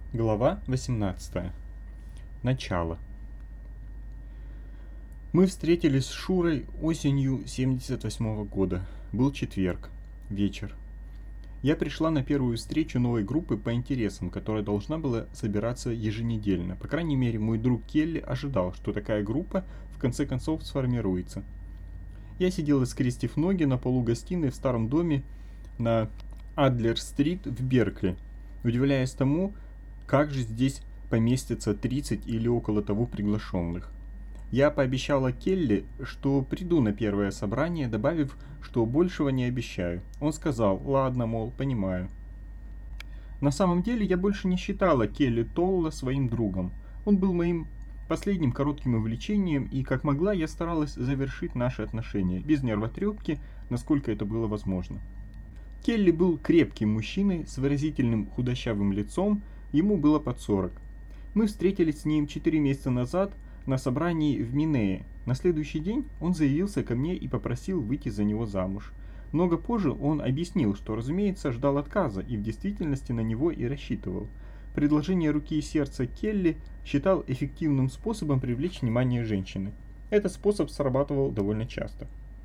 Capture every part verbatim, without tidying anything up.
Глава восемнадцатая. Начало. Мы встретились с Шурой осенью семьдесят восьмого года. Был четверг. Вечер. Я пришла на первую встречу новой группы по интересам, которая должна была собираться еженедельно. По крайней мере, мой друг Келли ожидал, что такая группа в конце концов сформируется. Я сидела, скрестив ноги на полу гостиной в старом доме на Адлер-стрит в Беркли, удивляясь тому, как же здесь поместится тридцать или около того приглашенных. Я пообещала Келли, что приду на первое собрание, добавив, что большего не обещаю. Он сказал: ладно, мол, понимаю. На самом деле я больше не считала Келли Толла своим другом. Он был моим последним коротким увлечением, и как могла я старалась завершить наши отношения, без нервотрепки, насколько это было возможно. Келли был крепким мужчиной с выразительным худощавым лицом, ему было под сорок. Мы встретились с ним четыре месяца назад на собрании в Минее. На следующий день он заявился ко мне и попросил выйти за него замуж. Много позже он объяснил, что, разумеется, ждал отказа и в действительности на него и рассчитывал. Предложение руки и сердца Келли считал эффективным способом привлечь внимание женщины. Этот способ срабатывал довольно часто.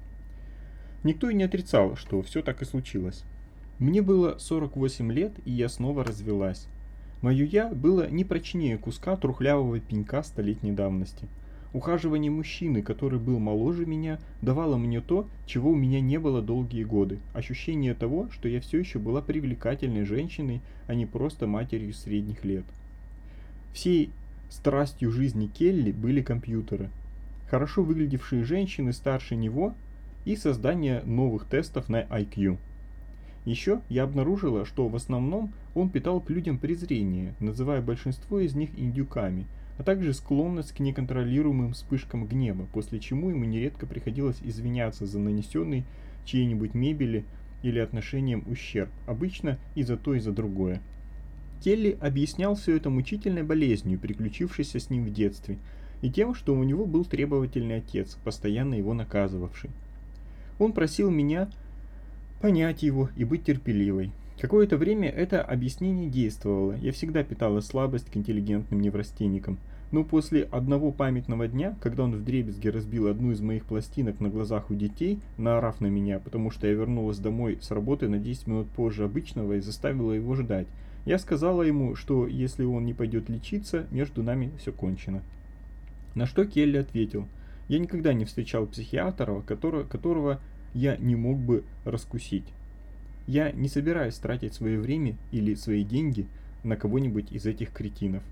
Никто и не отрицал, что все так и случилось. Мне было сорок восемь лет, и я снова развелась. Мое «я» было не прочнее куска трухлявого пенька столетней давности. Ухаживание мужчины, который был моложе меня, давало мне то, чего у меня не было долгие годы. Ощущение того, что я все еще была привлекательной женщиной, а не просто матерью средних лет. Всей страстью жизни Келли были компьютеры. Хорошо выглядевшие женщины старше него и создание новых тестов на ай кью. Еще я обнаружила, что в основном он питал к людям презрение, называя большинство из них индюками, а также склонность к неконтролируемым вспышкам гнева, после чего ему нередко приходилось извиняться за нанесенный чьей-нибудь мебели или отношениям ущерб, обычно и за то, и за другое. Келли объяснял все это мучительной болезнью, приключившейся с ним в детстве, и тем, что у него был требовательный отец, постоянно его наказывавший. Он просил меня понять его и быть терпеливой. Какое-то время это объяснение действовало, я всегда питала слабость к интеллигентным неврастенникам, но после одного памятного дня, когда он вдребезги разбил одну из моих пластинок на глазах у детей, наорав на меня, потому что я вернулась домой с работы на десять минут позже обычного и заставила его ждать, я сказала ему, что если он не пойдет лечиться, между нами все кончено. На что Келли ответил: я никогда не встречал психиатра, которого, которого я не мог бы раскусить. Я не собираюсь тратить свое время или свои деньги на кого-нибудь из этих кретинов.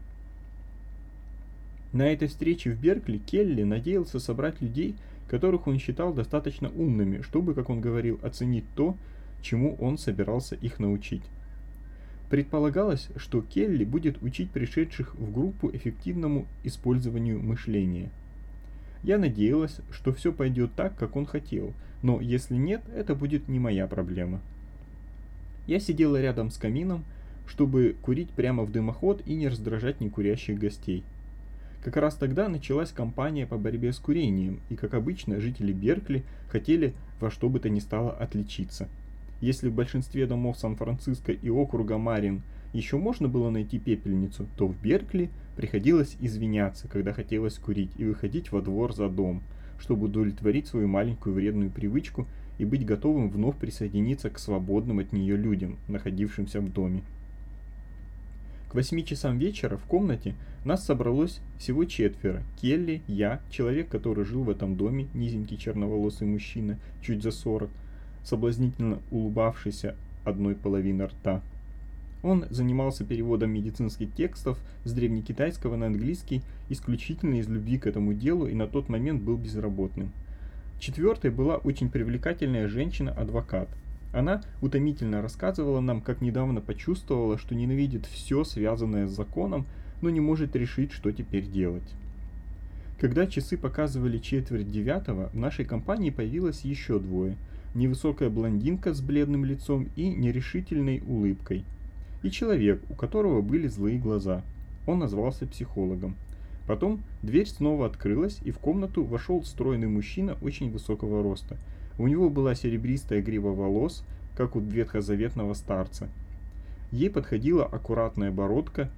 На этой встрече в Беркли Келли надеялся собрать людей, которых он считал достаточно умными, чтобы, как он говорил, оценить то, чему он собирался их научить. Предполагалось, что Келли будет учить пришедших в группу эффективному использованию мышления. Я надеялась, что все пойдет так, как он хотел, но если нет, это будет не моя проблема. Я сидела рядом с камином, чтобы курить прямо в дымоход и не раздражать некурящих гостей. Как раз тогда началась кампания по борьбе с курением, и, как обычно, жители Беркли хотели во что бы то ни стало отличиться. Если в большинстве домов Сан-Франциско и округа Марин еще можно было найти пепельницу, то в Беркли приходилось извиняться, когда хотелось курить, и выходить во двор за дом, чтобы удовлетворить свою маленькую вредную привычку и быть готовым вновь присоединиться к свободным от нее людям, находившимся в доме. К восьми часам вечера в комнате нас собралось всего четверо: Келли, я, человек, который жил в этом доме, низенький черноволосый мужчина, чуть за сорок, соблазнительно улыбавшийся одной половиной рта. Он занимался переводом медицинских текстов с древнекитайского на английский исключительно из любви к этому делу и на тот момент был безработным. Четвертой была очень привлекательная женщина-адвокат. Она утомительно рассказывала нам, как недавно почувствовала, что ненавидит все, связанное с законом, но не может решить, что теперь делать. Когда часы показывали четверть девятого, в нашей компании появилось еще двое: невысокая блондинка с бледным лицом и нерешительной улыбкой, и человек, у которого были злые глаза. Он назвался психологом. Потом дверь снова открылась, и в комнату вошел стройный мужчина очень высокого роста. У него была серебристая грива волос, как у ветхозаветного старца. Ей подходила аккуратная бородка,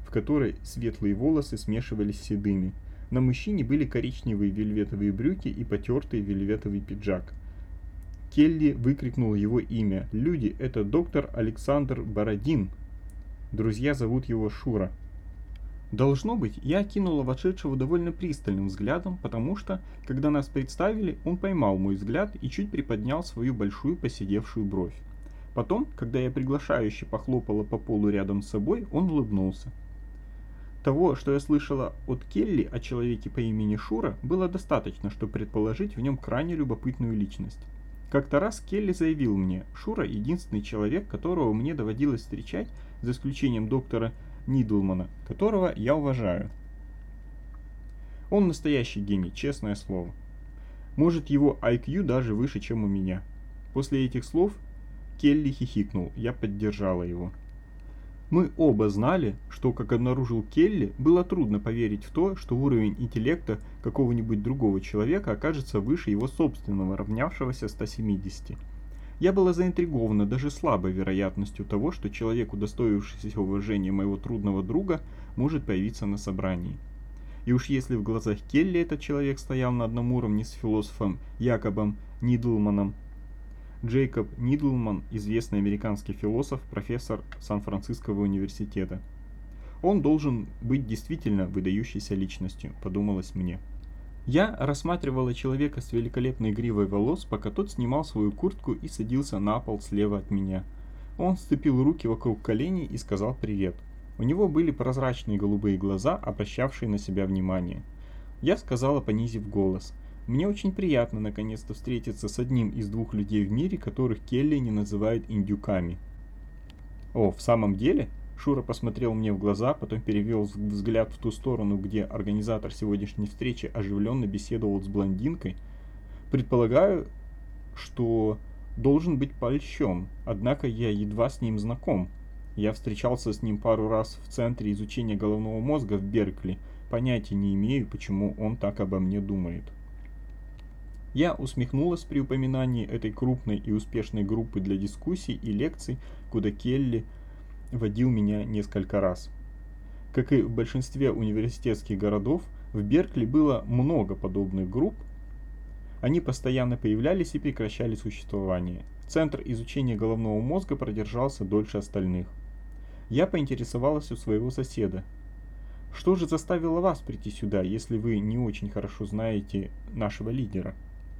в которой светлые волосы смешивались с седыми. На мужчине были коричневые вельветовые брюки и потертый вельветовый пиджак. Келли выкрикнул его имя. «Люди, это доктор Александр Бородин. Друзья зовут его Шура». Должно быть, я окинула вошедшего довольно пристальным взглядом, потому что, когда нас представили, он поймал мой взгляд и чуть приподнял свою большую поседевшую бровь. Потом, когда я приглашающе похлопала по полу рядом с собой, он улыбнулся. Того, что я слышала от Келли о человеке по имени Шура, было достаточно, чтобы предположить в нем крайне любопытную личность. Как-то раз Келли заявил мне, Шура – единственный человек, которого мне доводилось встречать, за исключением доктора Нидлмана, которого я уважаю. Он настоящий гений, честное слово. Может, его ай кью даже выше, чем у меня. После этих слов Келли хихикнул, я поддержала его. Мы оба знали, что, как обнаружил Келли, было трудно поверить в то, что уровень интеллекта какого-нибудь другого человека окажется выше его собственного, равнявшегося ста семидесяти. Я была заинтригована даже слабой вероятностью того, что человек, удостоившийся уважения моего трудного друга, может появиться на собрании. И уж если в глазах Келли этот человек стоял на одном уровне с философом Якобом Нидлманом, Джейкоб Нидлман, известный американский философ, профессор Сан-Франциского университета. Он должен быть действительно выдающейся личностью, подумалось мне. Я рассматривала человека с великолепной гривой волос, пока тот снимал свою куртку и садился на пол слева от меня. Он сцепил руки вокруг коленей и сказал привет. У него были прозрачные голубые глаза, обращавшие на себя внимание. Я сказала, понизив голос: «Мне очень приятно наконец-то встретиться с одним из двух людей в мире, которых Келли не называет индюками». «О, в самом деле?» Шура посмотрел мне в глаза, потом перевел взгляд в ту сторону, где организатор сегодняшней встречи оживленно беседовал с блондинкой. «Предполагаю, что должен быть польщен, однако я едва с ним знаком. Я встречался с ним пару раз в Центре изучения головного мозга в Беркли, понятия не имею, почему он так обо мне думает». Я усмехнулась при упоминании этой крупной и успешной группы для дискуссий и лекций, куда Келли водил меня несколько раз. Как и в большинстве университетских городов, в Беркли было много подобных групп. Они постоянно появлялись и прекращали существование. Центр изучения головного мозга продержался дольше остальных. Я поинтересовалась у своего соседа: «Что же заставило вас прийти сюда, если вы не очень хорошо знаете нашего лидера?»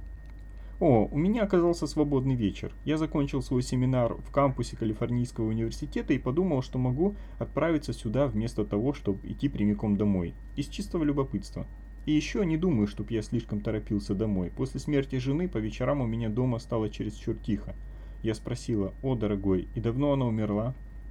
«О, у меня оказался свободный вечер. Я закончил свой семинар в кампусе Калифорнийского университета и подумал, что могу отправиться сюда вместо того, чтобы идти прямиком домой. Из чистого любопытства. И еще не думаю, чтобы я слишком торопился домой. После смерти жены по вечерам у меня дома стало чересчур тихо. Я спросила: «О, дорогой, и давно она умерла?»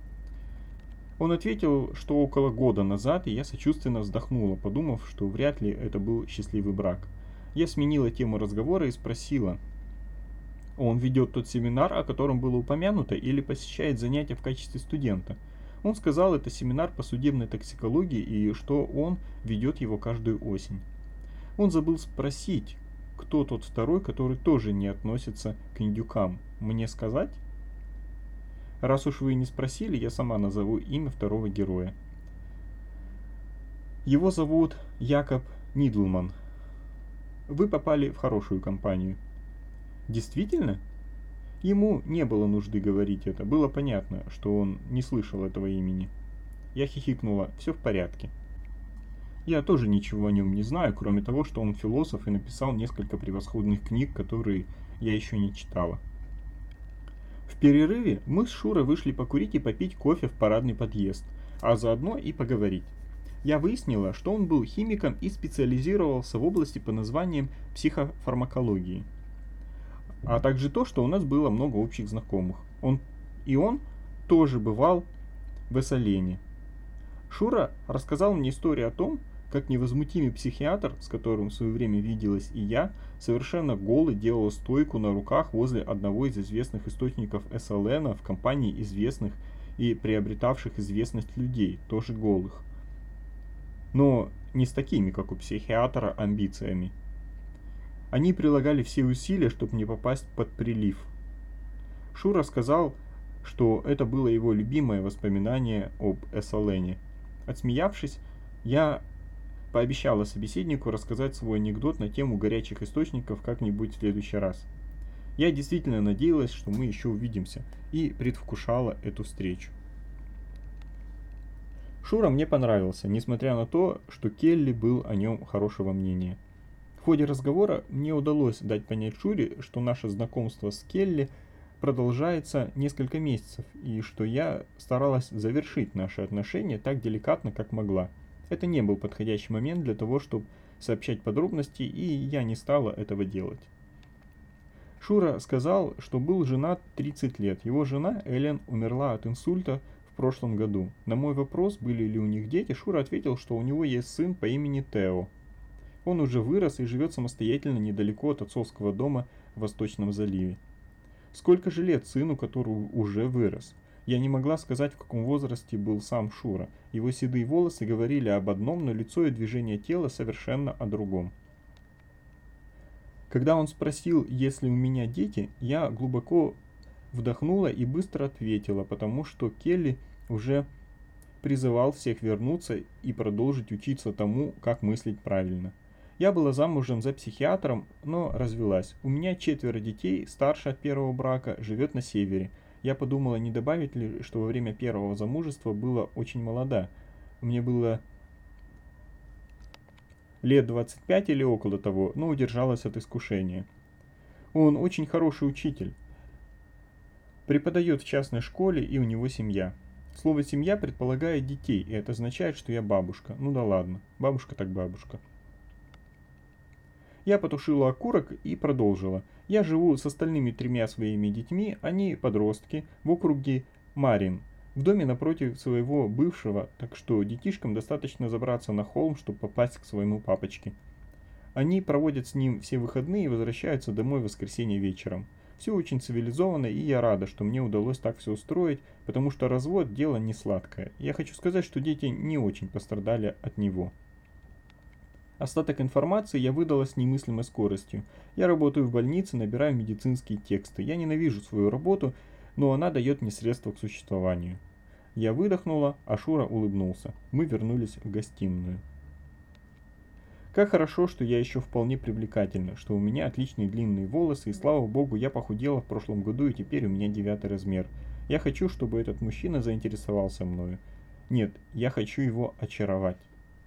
Он ответил, что около года назад, и я сочувственно вздохнула, подумав, что вряд ли это был счастливый брак. Я сменила тему разговора и спросила: «Он ведет тот семинар, о котором было упомянуто, или посещает занятия в качестве студента?» Он сказал, это семинар по судебной токсикологии и что он ведет его каждую осень. Он забыл спросить, кто тот второй, который тоже не относится к индюкам. Мне сказать? Раз уж вы не спросили, я сама назову имя второго героя. Его зовут Якоб Нидлман. Вы попали в хорошую компанию. Действительно? Ему не было нужды говорить это. Было понятно, что он не слышал этого имени. Я хихикнула. Все в порядке. Я тоже ничего о нем не знаю, кроме того, что он философ и написал несколько превосходных книг, которые я еще не читала. В перерыве мы с Шурой вышли покурить и попить кофе в парадный подъезд, а заодно и поговорить. Я выяснила, что он был химиком и специализировался в области по названиям психофармакологии. А также то, что у нас было много общих знакомых. Он, и он тоже бывал в Эссалене. Шура рассказал мне историю о том, как невозмутимый психиатр, с которым в свое время виделась и я, совершенно голый делал стойку на руках возле одного из известных источников Эссалена в компании известных и приобретавших известность людей, тоже голых. Но не с такими, как у психиатра, амбициями. Они прилагали все усилия, чтобы не попасть под прилив. Шура сказал, что это было его любимое воспоминание об Эссалене. Отсмеявшись, я пообещала собеседнику рассказать свой анекдот на тему горячих источников как-нибудь в следующий раз. Я действительно надеялась, что мы еще увидимся, и предвкушала эту встречу. Шура мне понравился, несмотря на то, что Келли был о нем хорошего мнения. В ходе разговора мне удалось дать понять Шуре, что наше знакомство с Келли продолжается несколько месяцев, и что я старалась завершить наши отношения так деликатно, как могла. Это не был подходящий момент для того, чтобы сообщать подробности, и я не стала этого делать. Шура сказал, что был женат тридцать лет. Его жена Элен умерла от инсульта в прошлом году. На мой вопрос, были ли у них дети, Шура ответил, что у него есть сын по имени Тео. Он уже вырос и живет самостоятельно недалеко от отцовского дома в Восточном заливе. Сколько же лет сыну, который уже вырос? Я не могла сказать, в каком возрасте был сам Шура. Его седые волосы говорили об одном, но лицо и движение тела совершенно о другом. Когда он спросил, есть ли у меня дети, я глубоко вдохнула и быстро ответила, потому что Келли уже призывал всех вернуться и продолжить учиться тому, как мыслить правильно. Я была замужем за психиатром, но развелась. У меня четверо детей, старшая от первого брака, живет на севере. Я подумала, не добавить ли, что во время первого замужества была очень молода. Мне было лет двадцать пять или около того, но удержалась от искушения. Он очень хороший учитель. Преподает в частной школе, и у него семья. Слово «семья» предполагает детей, и это означает, что я бабушка. Ну да ладно, бабушка так бабушка. Я потушила окурок и продолжила. Я живу с остальными тремя своими детьми, они подростки, в округе Марин, в доме напротив своего бывшего, так что детишкам достаточно забраться на холм, чтобы попасть к своему папочке. Они проводят с ним все выходные и возвращаются домой в воскресенье вечером. Все очень цивилизованно, и я рада, что мне удалось так все устроить, потому что развод – дело не сладкое. Я хочу сказать, что дети не очень пострадали от него. Остаток информации я выдала с немыслимой скоростью. Я работаю в больнице, набираю медицинские тексты. Я ненавижу свою работу, но она дает мне средства к существованию. Я выдохнула, а Шура улыбнулся. Мы вернулись в гостиную. Как хорошо, что я еще вполне привлекательна, что у меня отличные длинные волосы, и слава богу, я похудела в прошлом году, и теперь у меня девятый размер. Я хочу, чтобы этот мужчина заинтересовался мною. Нет, я хочу его очаровать.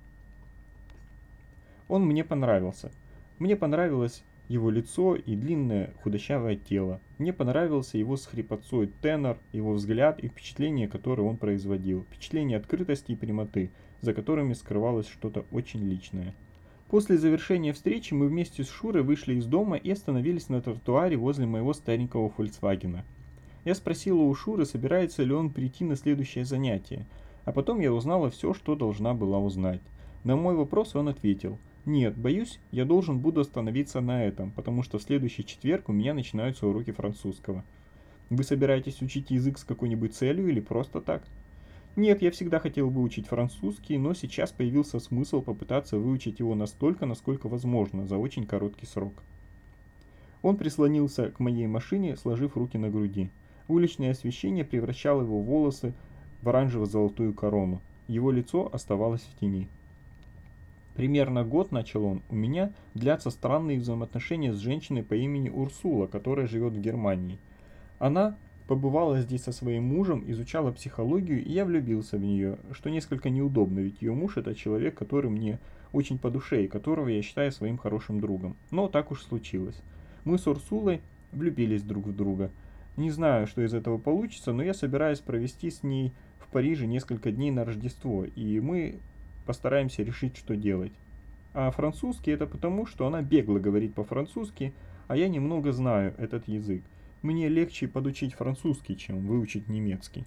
Он мне понравился. Мне понравилось его лицо и длинное худощавое тело. Мне понравился его с хрипотцой тенор, его взгляд и впечатление, которое он производил. Впечатление открытости и прямоты, за которыми скрывалось что-то очень личное. После завершения встречи мы вместе с Шурой вышли из дома и остановились на тротуаре возле моего старенького Фольксвагена. Я спросила у Шуры, собирается ли он прийти на следующее занятие, а потом я узнала все, что должна была узнать. На мой вопрос он ответил: «Нет, боюсь, я должен буду остановиться на этом, потому что в следующий четверг у меня начинаются уроки французского». «Вы собираетесь учить язык с какой-нибудь целью или просто так?» «Нет, я всегда хотел выучить французский, но сейчас появился смысл попытаться выучить его настолько, насколько возможно, за очень короткий срок». Он прислонился к моей машине, сложив руки на груди. Уличное освещение превращало его волосы в оранжево-золотую корону. Его лицо оставалось в тени. Примерно год, начал он, у меня длятся странные взаимоотношения с женщиной по имени Урсула, которая живет в Германии. Она побывала здесь со своим мужем, изучала психологию, и я влюбился в нее, что несколько неудобно, ведь ее муж это человек, который мне очень по душе и которого я считаю своим хорошим другом. Но так уж случилось. Мы с Урсулой влюбились друг в друга. Не знаю, что из этого получится, но я собираюсь провести с ней в Париже несколько дней на Рождество, и мы постараемся решить, что делать. А французский это потому, что она бегло говорит по-французски, а я немного знаю этот язык. Мне легче подучить французский, чем выучить немецкий.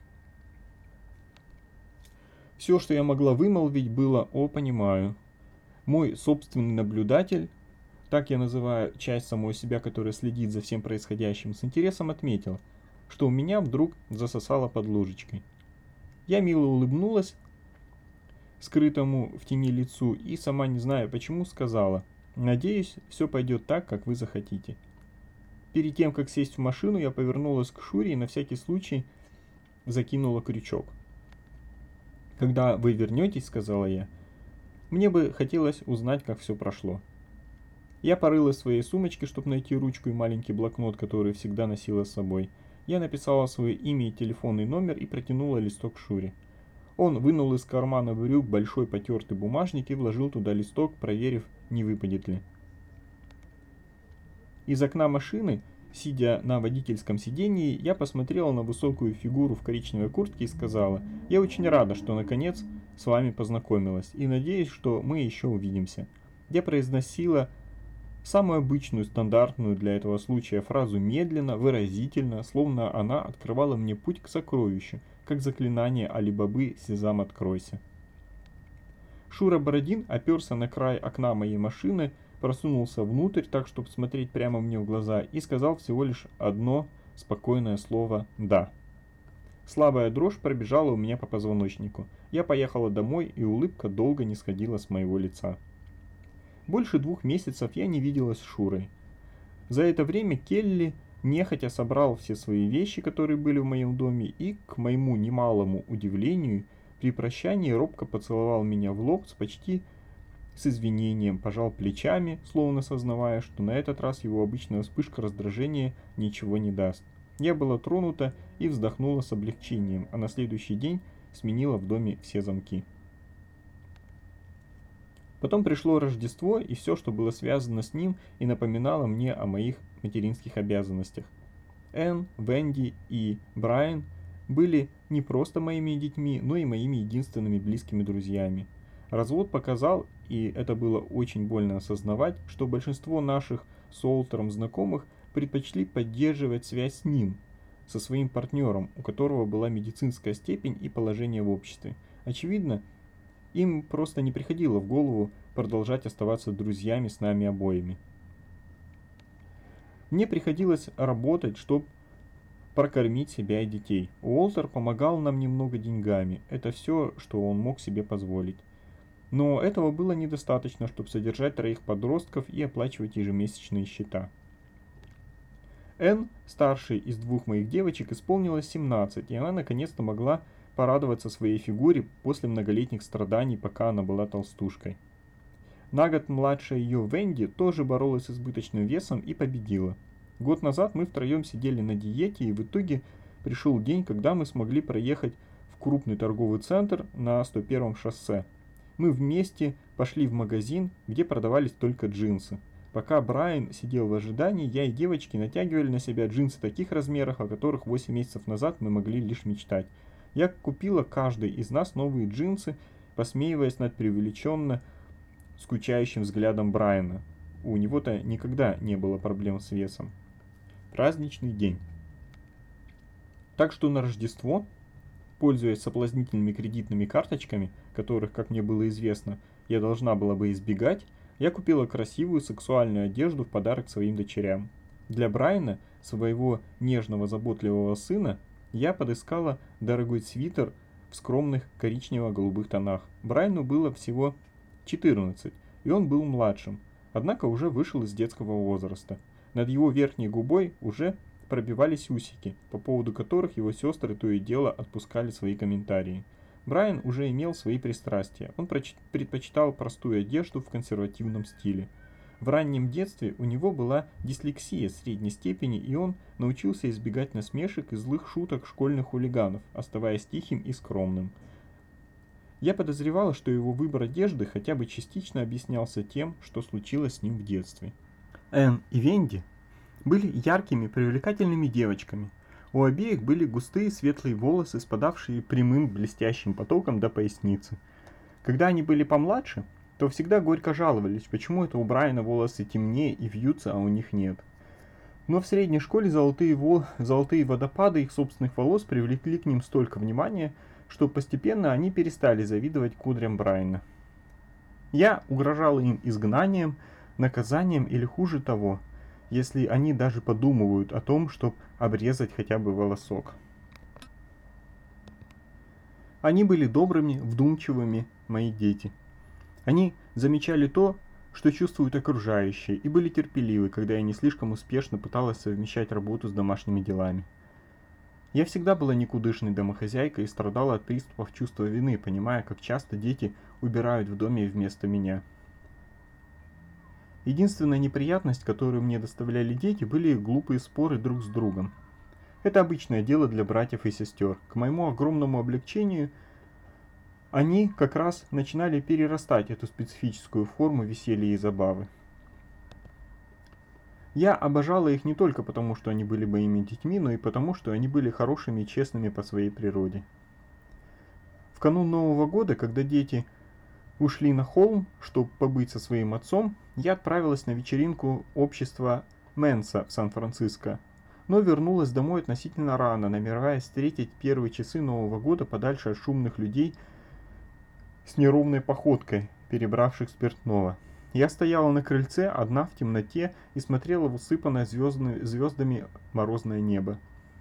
Все, что я могла вымолвить, было «О, понимаю». Мой собственный наблюдатель, так я называю часть самой себя, которая следит за всем происходящим, с интересом отметил, что у меня вдруг засосало под ложечкой. Я мило улыбнулась скрытому в тени лицу и, сама не зная почему, сказала: «Надеюсь, все пойдет так, как вы захотите». Перед тем, как сесть в машину, я повернулась к Шуре и на всякий случай закинула крючок. «Когда вы вернетесь, — сказала я, — мне бы хотелось узнать, как все прошло». Я порыла в своей сумочке, чтобы найти ручку и маленький блокнот, который всегда носила с собой. Я написала свое имя и телефонный номер и протянула листок Шуре. Он вынул из кармана брюк большой потертый бумажник и вложил туда листок, проверив, не выпадет ли. Из окна машины, сидя на водительском сидении, я посмотрела на высокую фигуру в коричневой куртке и сказала: «Я очень рада, что наконец с вами познакомилась, и надеюсь, что мы еще увидимся». Я произносила самую обычную, стандартную для этого случая фразу медленно, выразительно, словно она открывала мне путь к сокровищу, как заклинание Али-Бабы «Сезам, откройся». Шура Бородин оперся на край окна моей машины, просунулся внутрь так, чтобы смотреть прямо мне в глаза, и сказал всего лишь одно спокойное слово «да». Слабая дрожь пробежала у меня по позвоночнику. Я поехала домой, и улыбка долго не сходила с моего лица. Больше двух месяцев я не виделась с Шурой. За это время Келли нехотя собрал все свои вещи, которые были в моем доме, и, к моему немалому удивлению, при прощании робко поцеловал меня в лоб с почти с извинением, пожал плечами, словно сознавая, что на этот раз его обычная вспышка раздражения ничего не даст. Я была тронута и вздохнула с облегчением, а на следующий день сменила в доме все замки. Потом пришло Рождество, и все, что было связано с ним, и напоминало мне о моих материнских обязанностях. Энн, Венди и Брайан были не просто моими детьми, но и моими единственными близкими друзьями. Развод показал, и это было очень больно осознавать, что большинство наших с Уолтером знакомых предпочли поддерживать связь с ним, со своим партнером, у которого была медицинская степень и положение в обществе. Очевидно, им просто не приходило в голову продолжать оставаться друзьями с нами обоими. Мне приходилось работать, чтобы прокормить себя и детей. Уолтер помогал нам немного деньгами, это все, что он мог себе позволить. Но этого было недостаточно, чтобы содержать троих подростков и оплачивать ежемесячные счета. Энн, старшей из двух моих девочек, исполнилось семнадцать, и она наконец-то могла порадоваться своей фигуре после многолетних страданий, пока она была толстушкой. На год младшая ее Венди тоже боролась с избыточным весом и победила. Год назад мы втроем сидели на диете, и в итоге пришел день, когда мы смогли проехать в крупный торговый центр на сто первом шоссе. Мы вместе пошли в магазин, где продавались только джинсы. Пока Брайан сидел в ожидании, я и девочки натягивали на себя джинсы таких размеров, о которых восемь месяцев назад мы могли лишь мечтать. Я купила каждой из нас новые джинсы, посмеиваясь над преувеличенно скучающим взглядом Брайана. У него-то никогда не было проблем с весом. Праздничный день. Так что на Рождество, пользуясь соблазнительными кредитными карточками, которых, как мне было известно, я должна была бы избегать, я купила красивую сексуальную одежду в подарок своим дочерям. Для Брайана, своего нежного заботливого сына, я подыскала дорогой свитер в скромных коричнево-голубых тонах. Брайану было всего четырнадцать, и он был младшим, однако уже вышел из детского возраста. Над его верхней губой уже пробивались усики, по поводу которых его сестры то и дело отпускали свои комментарии. Брайан уже имел свои пристрастия. Он предпочитал простую одежду в консервативном стиле. В раннем детстве у него была дислексия средней степени, и он научился избегать насмешек и злых шуток школьных хулиганов, оставаясь тихим и скромным. Я подозревала, что его выбор одежды хотя бы частично объяснялся тем, что случилось с ним в детстве. Энн и Венди были яркими, привлекательными девочками. У обеих были густые светлые волосы, спадавшие прямым блестящим потоком до поясницы. Когда они были помладше, то всегда горько жаловались, почему это у Брайана волосы темнее и вьются, а у них нет. Но в средней школе золотые, вол... золотые водопады их собственных волос привлекли к ним столько внимания, что постепенно они перестали завидовать кудрям Брайана. Я угрожала им изгнанием, наказанием или хуже того, если они даже подумывают о том, чтобы обрезать хотя бы волосок. Они были добрыми, вдумчивыми, мои дети. Они замечали то, что чувствуют окружающие, и были терпеливы, когда я не слишком успешно пыталась совмещать работу с домашними делами. Я всегда была никудышной домохозяйкой и страдала от приступов чувства вины, понимая, как часто дети убирают в доме вместо меня. Единственная неприятность, которую мне доставляли дети, были их глупые споры друг с другом. Это обычное дело для братьев и сестер. К моему огромному облегчению, они как раз начинали перерастать эту специфическую форму веселья и забавы. Я обожала их не только потому, что они были моими детьми, но и потому, что они были хорошими и честными по своей природе. В канун Нового года, когда дети ушли на холм, чтобы побыть со своим отцом, я отправилась на вечеринку общества Менса в Сан-Франциско, но вернулась домой относительно рано, намереваясь встретить первые часы Нового года подальше от шумных людей с неровной походкой, перебравших спиртного. Я стояла на крыльце, одна в темноте, и смотрела в усыпанное звездами, звездами морозное небо.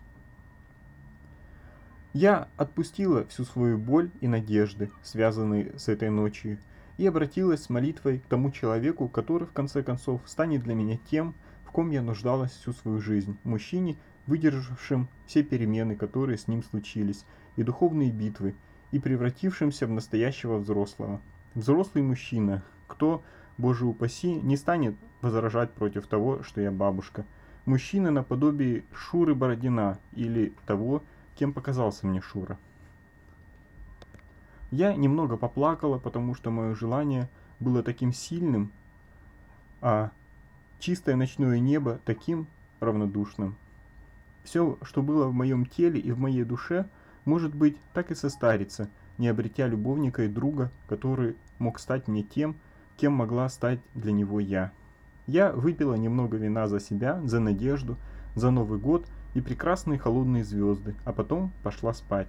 Я отпустила всю свою боль и надежды, связанные с этой ночью, и обратилась с молитвой к тому человеку, который в конце концов станет для меня тем, в ком я нуждалась всю свою жизнь, мужчине, выдержавшим все перемены, которые с ним случились, и духовные битвы, и превратившимся в настоящего взрослого. Взрослый мужчина, кто, Боже упаси, не станет возражать против того, что я бабушка. Мужчина наподобие Шуры Бородина или того, кем показался мне Шура. Я немного поплакала, потому что мое желание было таким сильным, а чистое ночное небо таким равнодушным. Все, что было в моем теле и в моей душе, может быть, так и состарится, не обретя любовника и друга, который мог стать мне тем, кем могла стать для него я. Я выпила немного вина за себя, за надежду, за Новый год и прекрасные холодные звезды, а потом пошла спать.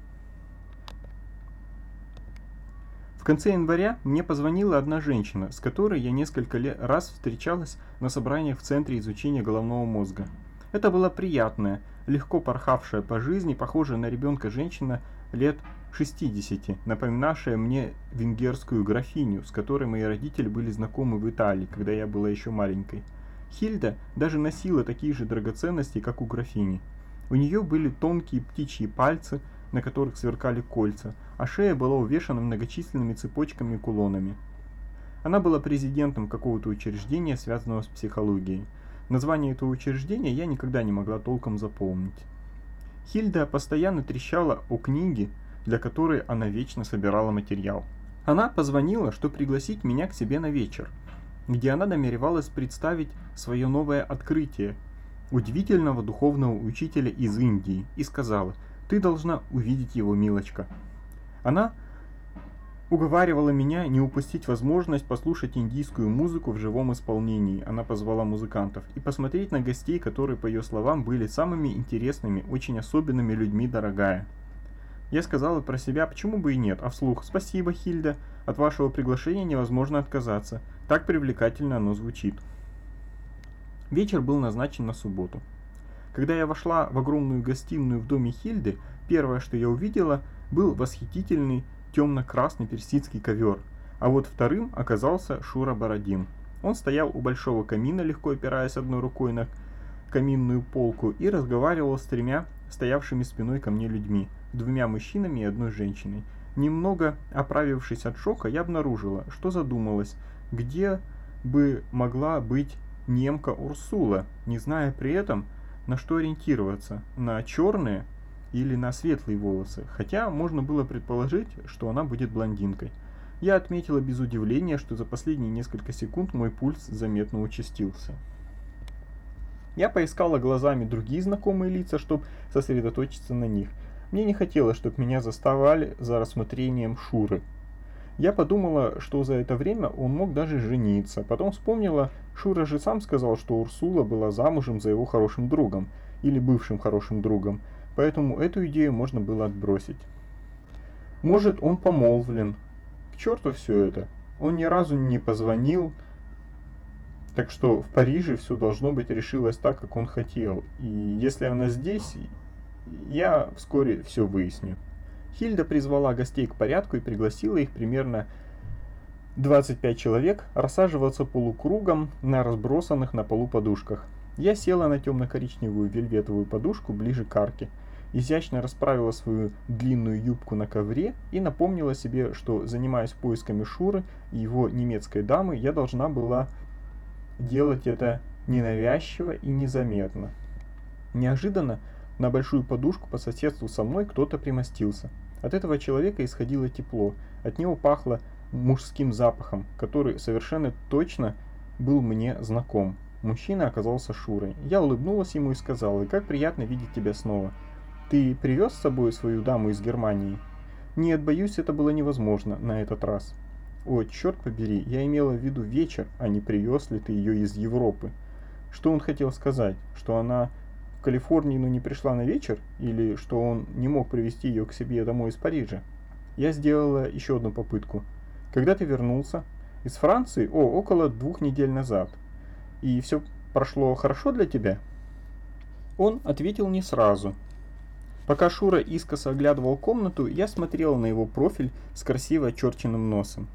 В конце января мне позвонила одна женщина, с которой я несколько раз встречалась на собраниях в Центре изучения головного мозга. Это была приятная, легко порхавшая по жизни, похожая на ребенка женщина лет шестидесяти, напоминавшая мне венгерскую графиню, с которой мои родители были знакомы в Италии, когда я была еще маленькой. Хильда даже носила такие же драгоценности, как у графини. У нее были тонкие птичьи пальцы, на которых сверкали кольца, а шея была увешана многочисленными цепочками и кулонами. Она была президентом какого-то учреждения, связанного с психологией. Название этого учреждения я никогда не могла толком запомнить. Хильда постоянно трещала о книге, для которой она вечно собирала материал. Она позвонила, чтобы пригласить меня к себе на вечер, где она намеревалась представить свое новое открытие, удивительного духовного учителя из Индии, и сказала: «Ты должна увидеть его, милочка». Она уговаривала меня не упустить возможность послушать индийскую музыку в живом исполнении, она позвала музыкантов, и посмотреть на гостей, которые, по ее словам, были самыми интересными, очень особенными людьми, дорогая. Я сказала про себя, почему бы и нет, а вслух: «Спасибо, Хильда, от вашего приглашения невозможно отказаться, так привлекательно оно звучит». Вечер был назначен на субботу. Когда я вошла в огромную гостиную в доме Хильды, первое, что я увидела, был восхитительный темно-красный персидский ковер, а вот вторым оказался Шура Бородин. Он стоял у большого камина, легко опираясь одной рукой на каминную полку, и разговаривал с тремя стоявшими спиной ко мне людьми, двумя мужчинами и одной женщиной. Немного оправившись от шока, я обнаружила, что задумалась, где бы могла быть немка Урсула, не зная при этом, на что ориентироваться, на черные или на светлые волосы, хотя можно было предположить, что она будет блондинкой. Я отметила без удивления, что за последние несколько секунд мой пульс заметно участился. Я поискала глазами другие знакомые лица, чтобы сосредоточиться на них. Мне не хотелось, чтобы меня заставали за рассмотрением Шуры. Я подумала, что за это время он мог даже жениться. Потом вспомнила, Шура же сам сказал, что Урсула была замужем за его хорошим другом, или бывшим хорошим другом, поэтому эту идею можно было отбросить. Может, он помолвлен. К черту все это. Он ни разу не позвонил, так что в Париже все должно быть решилось так, как он хотел. И если она здесь, я вскоре все выясню. Хильда призвала гостей к порядку и пригласила их, примерно двадцать пять человек, рассаживаться полукругом на разбросанных на полу подушках. Я села на темно-коричневую вельветовую подушку ближе к арке. изящно расправила свою длинную юбку на ковре и напомнила себе, что, занимаясь поисками Шуры и его немецкой дамы, я должна была делать это ненавязчиво и незаметно. Неожиданно на большую подушку по соседству со мной кто-то примостился. От этого человека исходило тепло, от него пахло мужским запахом, который совершенно точно был мне знаком. Мужчина оказался Шурой. Я улыбнулась ему и сказала: «Как приятно видеть тебя снова. Ты привез с собой свою даму из Германии?» «Нет, боюсь, это было невозможно на этот раз». «О, черт побери, я имела в виду вечер, а не привез ли ты ее из Европы». Что он хотел сказать? Что она в Калифорнии, но не пришла на вечер? Или что он не мог привезти ее к себе домой из Парижа? Я сделала еще одну попытку. «Когда ты вернулся?» «Из Франции? О, около двух недель назад». «И все прошло хорошо для тебя?» Он ответил не сразу. Пока Шура искоса оглядывал комнату, я смотрела на его профиль с красиво очерченным носом.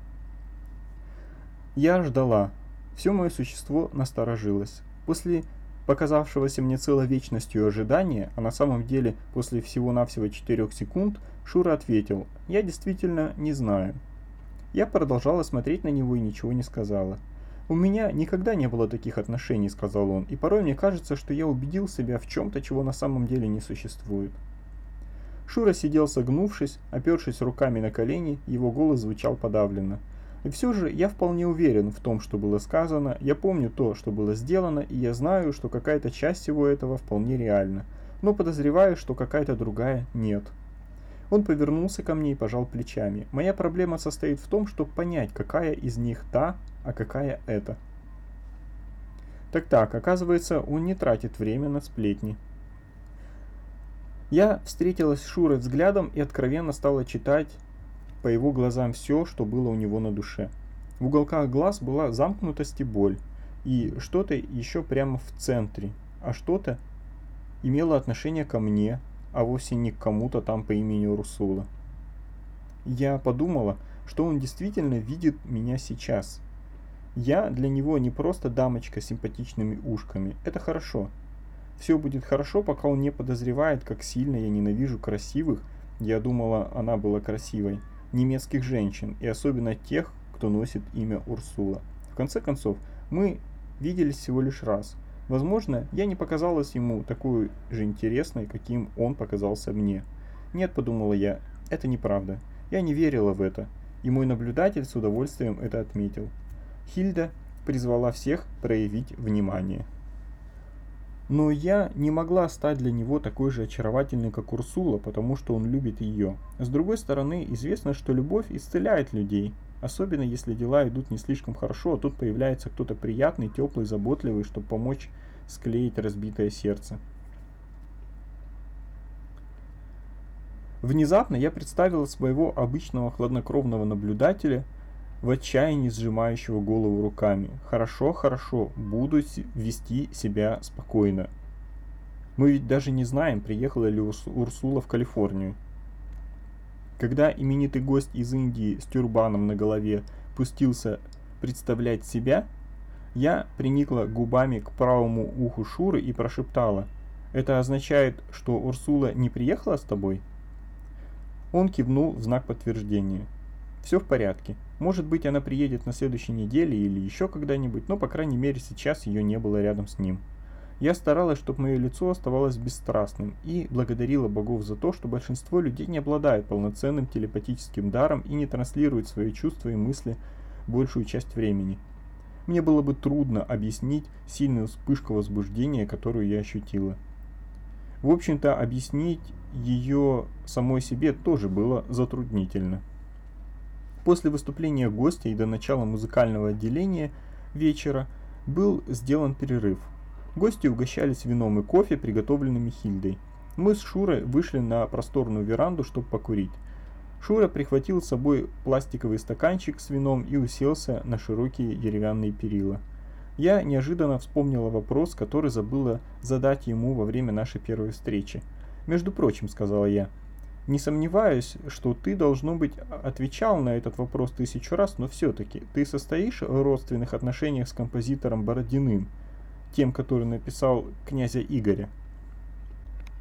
Я ждала. Все мое существо насторожилось. После показавшегося мне целой вечностью ожидания, а на самом деле после всего-навсего четырех секунд, Шура ответил: «Я действительно не знаю». Я продолжала смотреть на него и ничего не сказала. «У меня никогда не было таких отношений», — сказал он, «и порой мне кажется, что я убедил себя в чем-то, чего на самом деле не существует». Шура сидел согнувшись, опершись руками на колени, его голос звучал подавленно. «И все же я вполне уверен в том, что было сказано, я помню то, что было сделано, и я знаю, что какая-то часть всего этого вполне реальна, но подозреваю, что какая-то другая нет». Он повернулся ко мне и пожал плечами. «Моя проблема состоит в том, чтобы понять, какая из них та, а какая эта». Так-так, оказывается, он не тратит время на сплетни. Я встретилась с Шурой взглядом и откровенно стала читать по его глазам все, что было у него на душе. В уголках глаз была замкнутость и боль, и что-то еще прямо в центре, а что-то имело отношение ко мне, а вовсе не к кому-то там по имени Урсула. Я подумала, что он действительно видит меня сейчас. Я для него не просто дамочка с симпатичными ушками, это хорошо. Все будет хорошо, пока он не подозревает, как сильно я ненавижу красивых, я думала, она была красивой, немецких женщин, и особенно тех, кто носит имя Урсула. В конце концов, мы виделись всего лишь раз. Возможно, я не показалась ему такой же интересной, каким он показался мне. Нет, подумала я, это неправда. Я не верила в это, и мой наблюдатель с удовольствием это отметил. Хильда призвала всех проявить внимание. Но я не могла стать для него такой же очаровательной, как Урсула, потому что он любит ее. С другой стороны, известно, что любовь исцеляет людей, особенно если дела идут не слишком хорошо, а тут появляется кто-то приятный, теплый, заботливый, чтобы помочь склеить разбитое сердце. Внезапно я представила своего обычного хладнокровного наблюдателя, в отчаянии сжимающего голову руками. «Хорошо, хорошо, буду вести себя спокойно. Мы ведь даже не знаем, приехала ли Урсула в Калифорнию». Когда именитый гость из Индии с тюрбаном на голове пустился представлять себя, я приникла губами к правому уху Шуры и прошептала: «Это означает, что Урсула не приехала с тобой?» Он кивнул в знак подтверждения. «Все в порядке. Может быть, она приедет на следующей неделе или еще когда-нибудь, но, по крайней мере, сейчас ее не было рядом с ним». Я старалась, чтобы мое лицо оставалось бесстрастным, и благодарила богов за то, что большинство людей не обладает полноценным телепатическим даром и не транслирует свои чувства и мысли большую часть времени. Мне было бы трудно объяснить сильную вспышку возбуждения, которую я ощутила. В общем-то, объяснить ее самой себе тоже было затруднительно. После выступления гостя и до начала музыкального отделения вечера был сделан перерыв. Гости угощались вином и кофе, приготовленными Хильдой. Мы с Шурой вышли на просторную веранду, чтобы покурить. Шура прихватил с собой пластиковый стаканчик с вином и уселся на широкие деревянные перила. Я неожиданно вспомнила вопрос, который забыла задать ему во время нашей первой встречи. «Между прочим», — сказала я, — «не сомневаюсь, что ты, должно быть, отвечал на этот вопрос тысячу раз, но все-таки ты состоишь в родственных отношениях с композитором Бородиным, тем, который написал «Князя Игоря»?»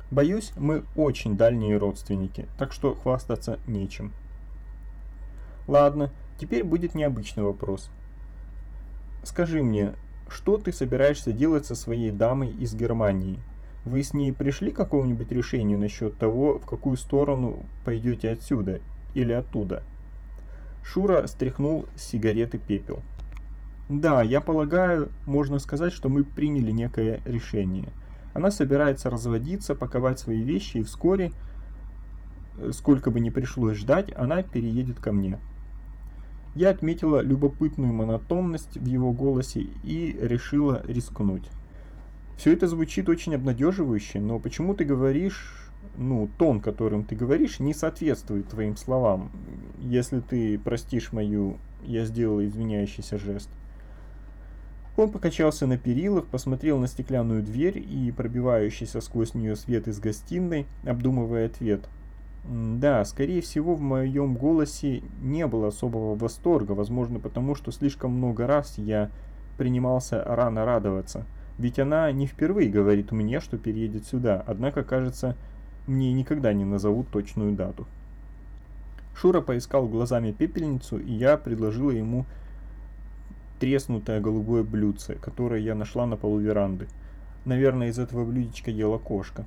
Боюсь, мы очень дальние родственники, так что хвастаться нечем. Ладно, теперь будет необычный вопрос. Скажи мне, что ты собираешься делать со своей дамой из Германии? Вы с ней пришли к какому-нибудь решению насчет того, в какую сторону пойдете отсюда или оттуда? Шура стряхнул с сигареты пепел. Да, я полагаю, можно сказать, что мы приняли некое решение. Она собирается разводиться, паковать свои вещи, и вскоре, сколько бы ни пришлось ждать, она переедет ко мне. Я отметила любопытную монотонность в его голосе и решила рискнуть. Все это звучит очень обнадеживающе, но почему ты говоришь, ну, тон, которым ты говоришь, не соответствует твоим словам, если ты простишь мою, я сделала извиняющийся жест. Он покачался на перилах, посмотрел на стеклянную дверь и пробивающийся сквозь нее свет из гостиной, обдумывая ответ. Да, скорее всего, в моем голосе не было особого восторга, возможно, потому что слишком много раз я принимался рано радоваться. Ведь она не впервые говорит мне, что переедет сюда, однако, кажется, мне никогда не назовут точную дату. Шура поискал глазами пепельницу, и я предложила ему треснутое голубое блюдце, которое я нашла на полу веранды. Наверное, из этого блюдечка ела кошка.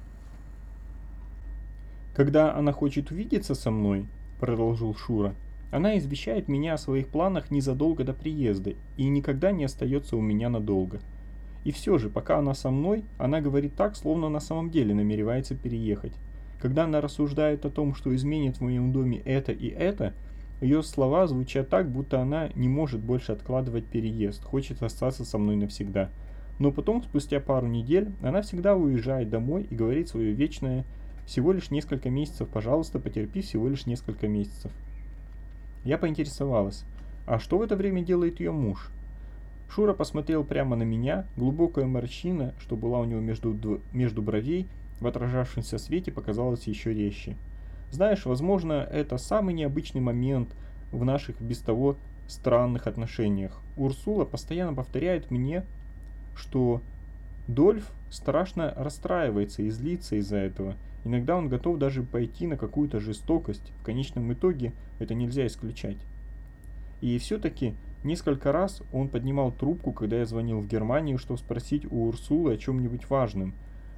«Когда она хочет увидеться со мной, — продолжил Шура, — она извещает меня о своих планах незадолго до приезда и никогда не остается у меня надолго. И все же, пока она со мной, она говорит так, словно на самом деле намеревается переехать. Когда она рассуждает о том, что изменит в моем доме это и это, ее слова звучат так, будто она не может больше откладывать переезд, хочет остаться со мной навсегда. Но потом, спустя пару недель, она всегда уезжает домой и говорит свое вечное: всего лишь несколько месяцев, пожалуйста, потерпи всего лишь несколько месяцев. Я поинтересовалась, а что в это время делает ее муж? Шура посмотрел прямо на меня, глубокая морщина, что была у него между, между бровей, в отражавшемся свете показалась еще резче. Знаешь, возможно, это самый необычный момент в наших без того странных отношениях. Урсула постоянно повторяет мне, что Дольф страшно расстраивается и злится из-за этого. Иногда он готов даже пойти на какую-то жестокость. В конечном итоге это нельзя исключать. И все-таки несколько раз он поднимал трубку, когда я звонил в Германию, чтобы спросить у Урсулы о чем-нибудь важном,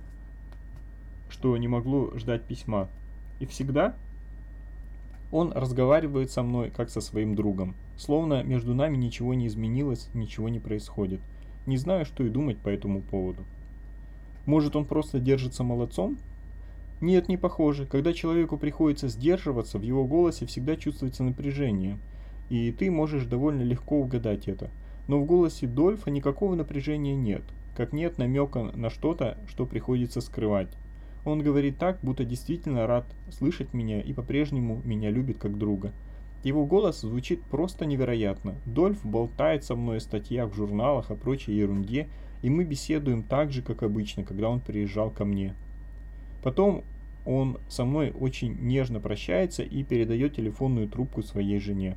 что не могло ждать письма. И всегда он разговаривает со мной, как со своим другом. Словно между нами ничего не изменилось, ничего не происходит. Не знаю, что и думать по этому поводу. Может, он просто держится молодцом? Нет, не похоже. Когда человеку приходится сдерживаться, в его голосе всегда чувствуется напряжение. И ты можешь довольно легко угадать это. Но в голосе Дольфа никакого напряжения нет. Как нет намека на что-то, что приходится скрывать. Он говорит так, будто действительно рад слышать меня и по-прежнему меня любит как друга. Его голос звучит просто невероятно. Дольф болтает со мной о статьях в журналах, о прочей ерунде, и мы беседуем так же, как обычно, когда он приезжал ко мне. Потом он со мной очень нежно прощается и передает телефонную трубку своей жене.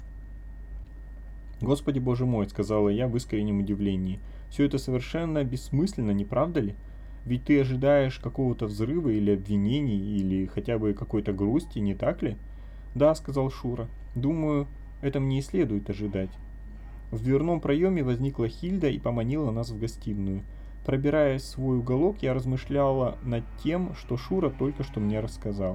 «Господи боже мой», — сказала я в искреннем удивлении, — «все это совершенно бессмысленно, не правда ли? Ведь ты ожидаешь какого-то взрыва или обвинений, или хотя бы какой-то грусти, не так ли?» «Да», — сказал Шура, — «думаю, это мне и следует ожидать». В дверном проеме возникла Хильда и поманила нас в гостиную. Пробираясь в свой уголок, я размышляла над тем, что Шура только что мне рассказал.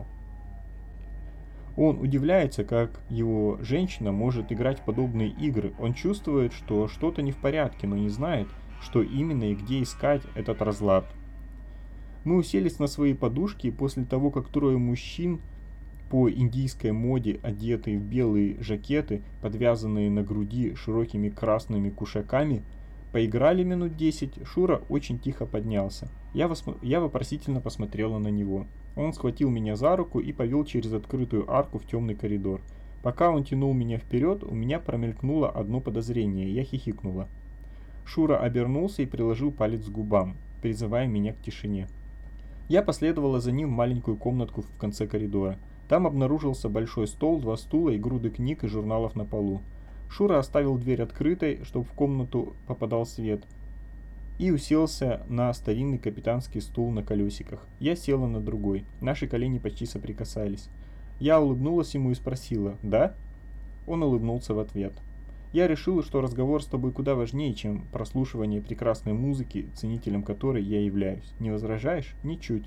Он удивляется, как его женщина может играть в подобные игры. Он чувствует, что что-то не в порядке, но не знает, что именно и где искать этот разлад. Мы уселись на свои подушки, и после того, как трое мужчин по индийской моде, одетые в белые жакеты, подвязанные на груди широкими красными кушаками, поиграли минут десять, Шура очень тихо поднялся. Я, восп... я вопросительно посмотрела на него. Он схватил меня за руку и повел через открытую арку в темный коридор. Пока он тянул меня вперед, у меня промелькнуло одно подозрение, я хихикнула. Шура обернулся и приложил палец к губам, призывая меня к тишине. Я последовала за ним в маленькую комнатку в конце коридора. Там обнаружился большой стол, два стула и груды книг и журналов на полу. Шура оставил дверь открытой, чтобы в комнату попадал свет. и уселся на старинный капитанский стул на колесиках. Я села на другой. Наши колени почти соприкасались. Я улыбнулась ему и спросила «Да?». Он улыбнулся в ответ. Я решила, что разговор с тобой куда важнее, чем прослушивание прекрасной музыки, ценителем которой я являюсь. Не возражаешь? Ничуть.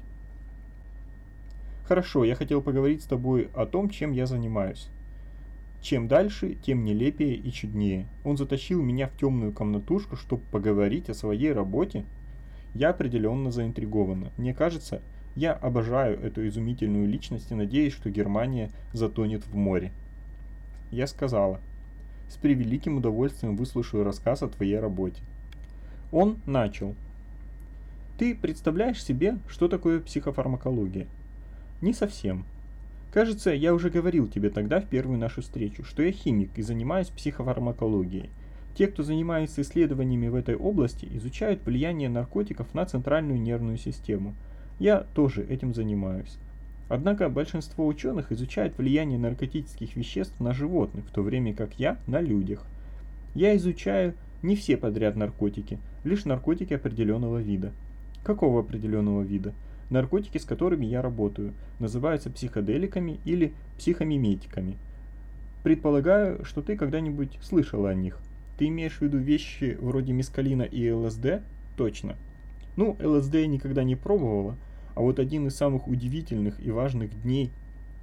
Хорошо, я хотел поговорить с тобой о том, чем я занимаюсь. Чем дальше, тем нелепее и чуднее. Он затащил меня в темную комнатушку, чтобы поговорить о своей работе. Я определенно заинтригована. Мне кажется, я обожаю эту изумительную личность и надеюсь, что Германия затонет в море. Я сказала: с превеликим удовольствием выслушаю рассказ о твоей работе. Он начал. Ты представляешь себе, что такое психофармакология? Не совсем. Кажется, я уже говорил тебе тогда в первую нашу встречу, что я химик и занимаюсь психофармакологией. Те, кто занимается исследованиями в этой области, изучают влияние наркотиков на центральную нервную систему. Я тоже этим занимаюсь. Однако большинство ученых изучают влияние наркотических веществ на животных, в то время как я на людях. Я изучаю не все подряд наркотики, лишь наркотики определенного вида. Какого определенного вида? Наркотики, с которыми я работаю, называются психоделиками или психомиметиками. Предполагаю, что ты когда-нибудь слышала о них. Ты имеешь в виду вещи вроде мескалина и ЛСД? Точно. Ну, ЛСД я никогда не пробовала, а вот один из самых удивительных и важных дней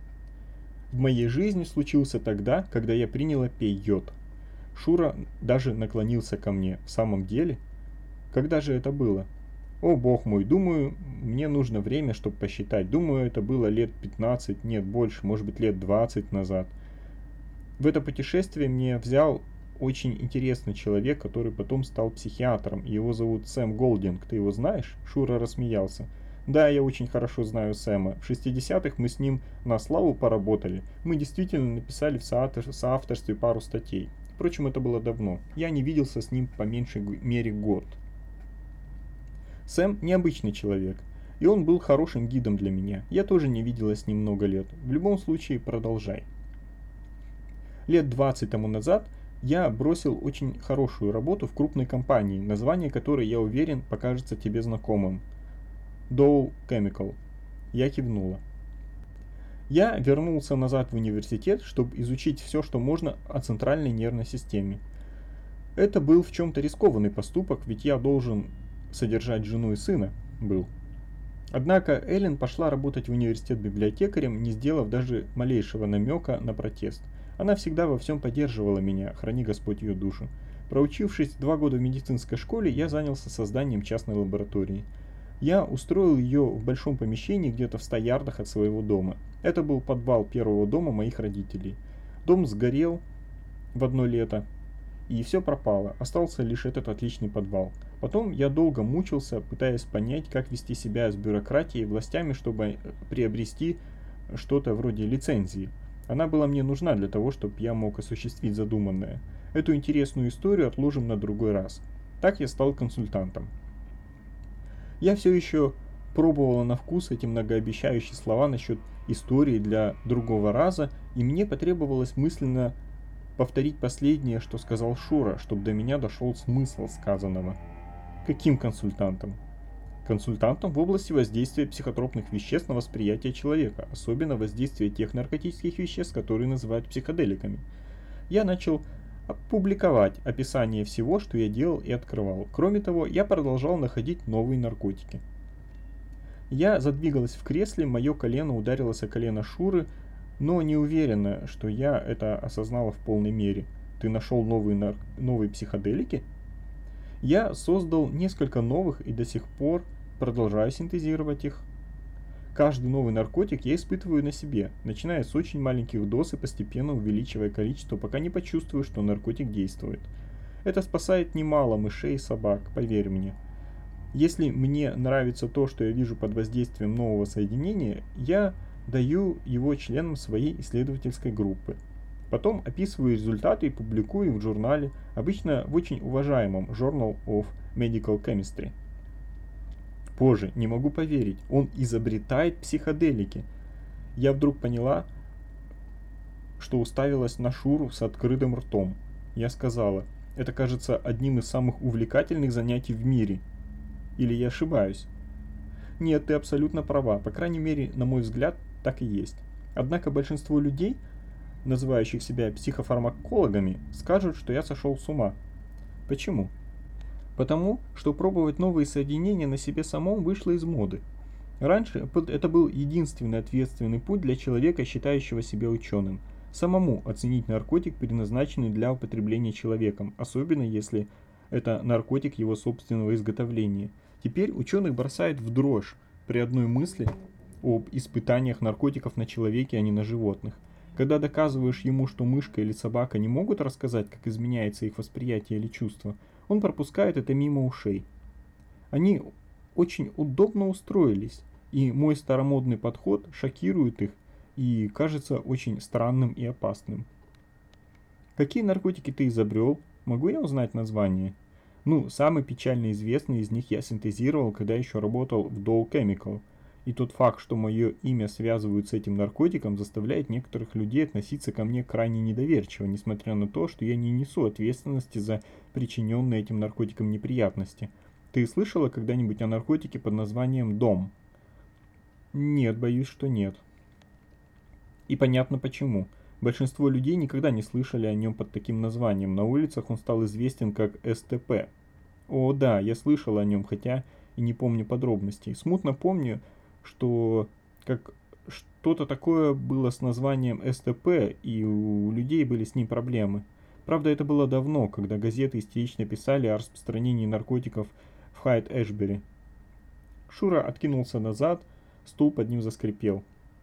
в моей жизни случился тогда, когда я приняла пейот. Шура даже наклонился ко мне. В самом деле? Когда же это было? О, бог мой, думаю, мне нужно время, чтобы посчитать. Думаю, это было лет пятнадцать, нет, больше, может быть, лет двадцать назад. В это путешествие мне взял очень интересный человек, который потом стал психиатром. Его зовут Сэм Голдинг. Ты его знаешь? Шура рассмеялся. Да, я очень хорошо знаю Сэма. В шестидесятых мы с ним на славу поработали. Мы действительно написали в соавтор- соавторстве пару статей. Впрочем, это было давно. Я не виделся с ним по меньшей мере год. Сэм необычный человек, и он был хорошим гидом для меня. Я тоже не виделась с ним много лет. В любом случае, продолжай. Лет двадцать тому назад я бросил очень хорошую работу в крупной компании, название которой, я уверен, покажется тебе знакомым. Dow Chemical. Я кивнула. Я вернулся назад в университет, чтобы изучить все, что можно о центральной нервной системе. Это был в чем-то рискованный поступок, ведь я должен содержать жену и сына был. Однако Эллен пошла работать в университет библиотекарем, не сделав даже малейшего намека на протест. Она всегда во всем поддерживала меня, храни Господь ее душу. Проучившись два года в медицинской школе, я занялся созданием частной лаборатории. Я устроил ее в большом помещении где-то в ста ярдах от своего дома. Это был подвал первого дома моих родителей. Дом сгорел в одно лето, и все пропало, остался лишь этот отличный подвал. Потом я долго мучился, пытаясь понять, как вести себя с бюрократией и властями, чтобы приобрести что-то вроде лицензии. Она была мне нужна для того, чтобы я мог осуществить задуманное. Эту интересную историю отложим на другой раз. Так я стал консультантом. Я все еще пробовала на вкус эти многообещающие слова насчет истории для другого раза, и мне потребовалось мысленно повторить последнее, что сказал Шура, чтобы до меня дошел смысл сказанного. Каким консультантом? Консультантом в области воздействия психотропных веществ на восприятие человека, особенно воздействия тех наркотических веществ, которые называют психоделиками. Я начал публиковать описание всего, что я делал и открывал. Кроме того, я продолжал находить новые наркотики. Я задвигалась в кресле, мое колено ударилось о колено Шуры, но не уверена, что я это осознала в полной мере. Ты нашел новые, нар... новые психоделики? Я создал несколько новых и до сих пор продолжаю синтезировать их. Каждый новый наркотик я испытываю на себе, начиная с очень маленьких доз и постепенно увеличивая количество, пока не почувствую, что наркотик действует. Это спасает немало мышей и собак, поверь мне. Если мне нравится то, что я вижу под воздействием нового соединения, я даю его членам своей исследовательской группы. Потом описываю результаты и публикую в журнале, обычно в очень уважаемом Journal of Medical Chemistry. Позже, не могу поверить, он изобретает психоделики. Я вдруг поняла, что уставилась на Шуру с открытым ртом. Я сказала, это кажется одним из самых увлекательных занятий в мире. Или я ошибаюсь? Нет, ты абсолютно права. По крайней мере, на мой взгляд, так и есть. Однако большинство людей, называющих себя психофармакологами, скажут, что я сошел с ума. Почему? Потому, что пробовать новые соединения на себе самом вышло из моды. Раньше это был единственный ответственный путь для человека, считающего себя ученым. Самому оценить наркотик, предназначенный для употребления человеком, особенно если это наркотик его собственного изготовления. Теперь ученых бросает в дрожь при одной мысли об испытаниях наркотиков на человеке, а не на животных. Когда доказываешь ему, что мышка или собака не могут рассказать, как изменяется их восприятие или чувство, он пропускает это мимо ушей. Они очень удобно устроились, и мой старомодный подход шокирует их и кажется очень странным и опасным. Какие наркотики ты изобрел? Могу я узнать название? Ну, самый печально известный из них я синтезировал, когда еще работал в Dow Chemical. И тот факт, что мое имя связывают с этим наркотиком, заставляет некоторых людей относиться ко мне крайне недоверчиво, несмотря на то, что я не несу ответственности за причиненные этим наркотиком неприятности. Ты слышала когда-нибудь о наркотике под названием Дом? Нет, боюсь, что нет. И понятно почему. Большинство людей никогда не слышали о нем под таким названием. На улицах он стал известен как эс тэ пэ. О да, я слышал о нем, хотя и не помню подробностей. Смутно помню, что как что-то такое было с названием эс тэ пэ, и у людей были с ним проблемы. Правда, это было давно, когда газеты истерично писали о распространении наркотиков в Хайт-Эшбери. Шура откинулся назад, стул под ним заскрипел.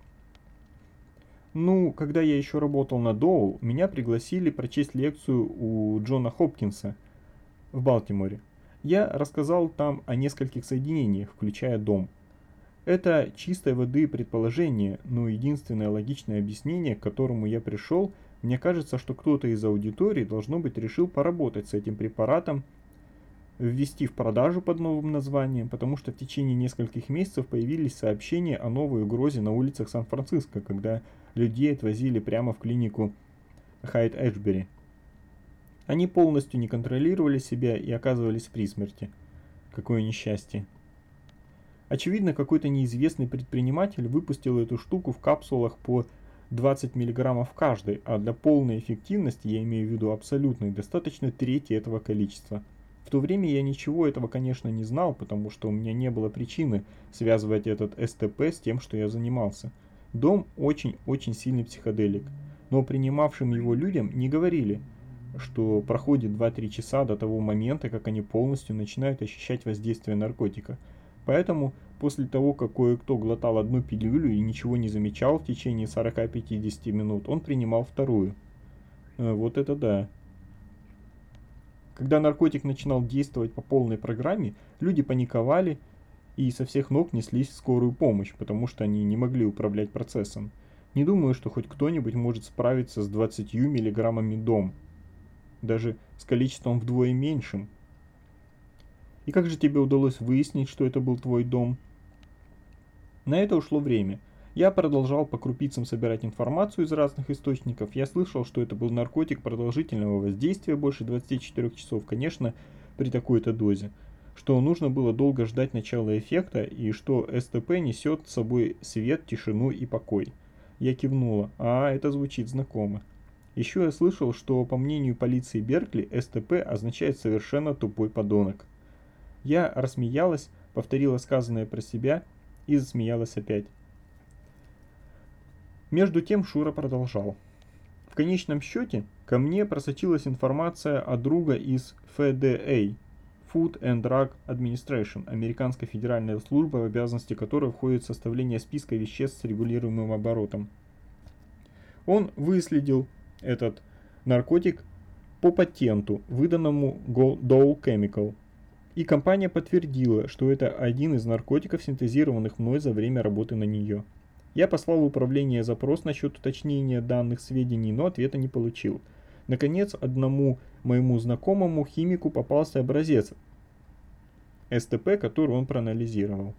Ну, когда я еще работал на Доу, меня пригласили прочесть лекцию у Джона Хопкинса в Балтиморе. Я рассказал там о нескольких соединениях, включая Дом. Это чистой воды предположение, но единственное логичное объяснение, к которому я пришел, мне кажется, что кто-то из аудитории, должно быть, решил поработать с этим препаратом, ввести в продажу под новым названием, потому что в течение нескольких месяцев появились сообщения о новой угрозе на улицах Сан-Франциско, когда людей отвозили прямо в клинику Хайт-Эшбери. Они полностью не контролировали себя и оказывались при смерти. Какое несчастье. Очевидно, какой-то неизвестный предприниматель выпустил эту штуку в капсулах по двадцать миллиграммов каждой, а для полной эффективности, я имею в виду абсолютной, достаточно трети этого количества. В то время я ничего этого, конечно, не знал, потому что у меня не было причины связывать этот эс тэ пэ с тем, что я занимался. Дом очень-очень сильный психоделик, но принимавшим его людям не говорили, что проходит два-три часа до того момента, как они полностью начинают ощущать воздействие наркотика. Поэтому после того, как кое-кто глотал одну пилюлю и ничего не замечал в течение сорок-пятьдесят минут, он принимал вторую. Э, вот это да. Когда наркотик начинал действовать по полной программе, люди паниковали и со всех ног неслись в скорую помощь, потому что они не могли управлять процессом. Не думаю, что хоть кто-нибудь может справиться с двадцатью миллиграммами Дом, даже с количеством вдвое меньшим. И как же тебе удалось выяснить, что это был твой Дом? На это ушло время. Я продолжал по крупицам собирать информацию из разных источников. Я слышал, что это был наркотик продолжительного воздействия, больше двадцати четырёх часов, конечно, при такой-то дозе. Что нужно было долго ждать начала эффекта, и что эс тэ пэ несет с собой свет, тишину и покой. Я кивнула. А, это звучит знакомо. Еще я слышал, что, по мнению полиции Беркли, эс тэ пэ означает совершенно тупой подонок. Я рассмеялась, повторила сказанное про себя и засмеялась опять. Между тем Шура продолжал. В конечном счете, ко мне просочилась информация от друга из эф ди эй, Food and Drug Administration, американская федеральная служба, в обязанности которой входит составление списка веществ с регулируемым оборотом. Он выследил этот наркотик по патенту, выданному Dow Chemical. И компания подтвердила, что это один из наркотиков, синтезированных мной за время работы на нее. Я послал в управление запрос насчет уточнения данных сведений, но ответа не получил. Наконец, одному моему знакомому химику попался образец эс тэ пэ, который он проанализировал.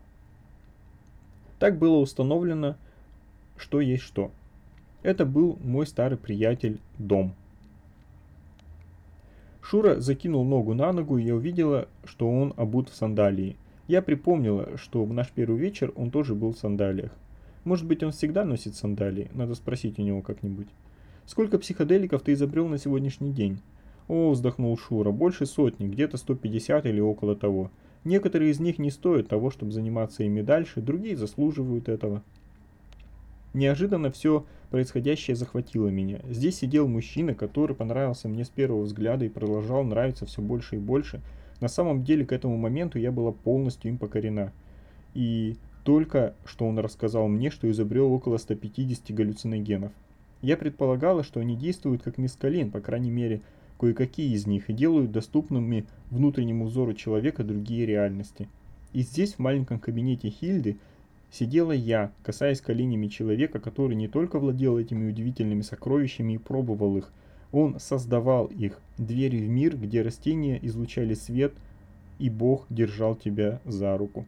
Так было установлено, что есть что. Это был мой старый приятель Дом. Шура закинул ногу на ногу, и я увидела, что он обут в сандалии. Я припомнила, что в наш первый вечер он тоже был в сандалиях. Может быть, он всегда носит сандалии? Надо спросить у него как-нибудь. Сколько психоделиков ты изобрел на сегодняшний день? О, вздохнул Шура, больше сотни, где-то сто пятьдесят или около того. Некоторые из них не стоят того, чтобы заниматься ими дальше, другие заслуживают этого. Неожиданно все происходящее захватило меня. Здесь сидел мужчина, который понравился мне с первого взгляда и продолжал нравиться все больше и больше. На самом деле к этому моменту я была полностью им покорена. И только что он рассказал мне, что изобрел около ста пятидесяти галлюциногенов. Я предполагала, что они действуют как мескалин, по крайней мере, кое-какие из них, и делают доступными внутреннему взору человека другие реальности. И здесь, в маленьком кабинете Хильды, сидела я, касаясь коленями человека, который не только владел этими удивительными сокровищами и пробовал их, он создавал их, двери в мир, где растения излучали свет, и Бог держал тебя за руку.